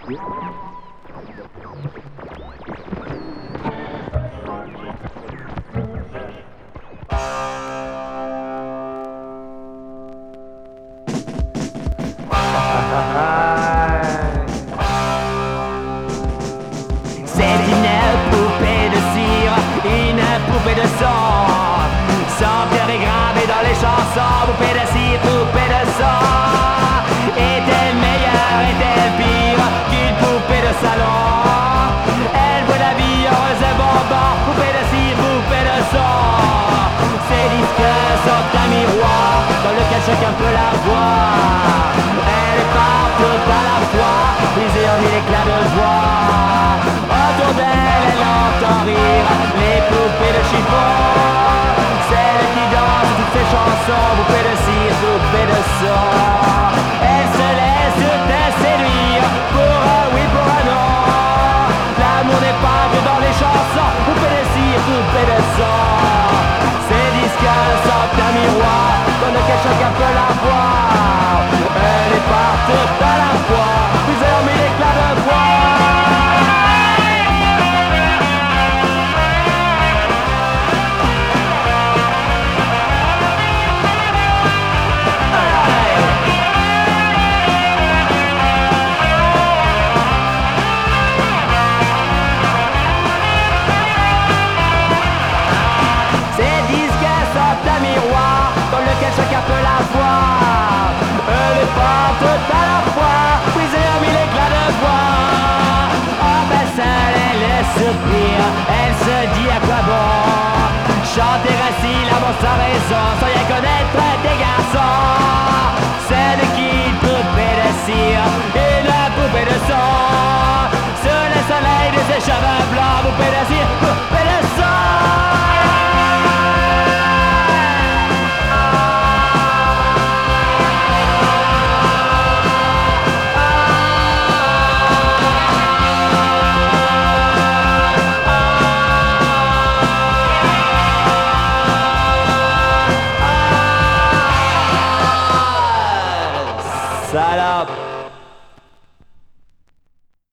C'est une poupée de cire, une poupée de sang. Son cœur est gravé dans les chansons. Poupée de cire, poupée de sang. Est-elle meilleure, est-elle pire qu'une poupée de salon? Elle voit la vie heureuse et bonbon. Poupée de cire, poupée de sang. Ses disques sont un miroir dans lequel chacun peut la voir. Elle est partout à la fois, brisée en mille éclats de joie. Autour d'elle, elle entend rire les poupées de chiffon. Celles qui dansent toutes ces chansons, poupées de cire, poupées de sang. Elle se laisse séduire pour un oui, pour un non. L'amour n'est pas que dans les chansons, poupées de cire, poupées de sang. Ces disques sont un miroir dans lequel chacun peut la voir. Elle est partout à la fois, brisée en mille éclats de voix. Chacun peut la voir. Elle est partout à la fois, brisée en mille éclats de voix. Oh ben seule elle le soupir, elle se dit à quoi bon chanter ainsi l'amour sans raison, sans rien connaître des garçons. C'est de qui une poupée de cire et la poupée de sang. Sous le soleil de ses cheveux bleus,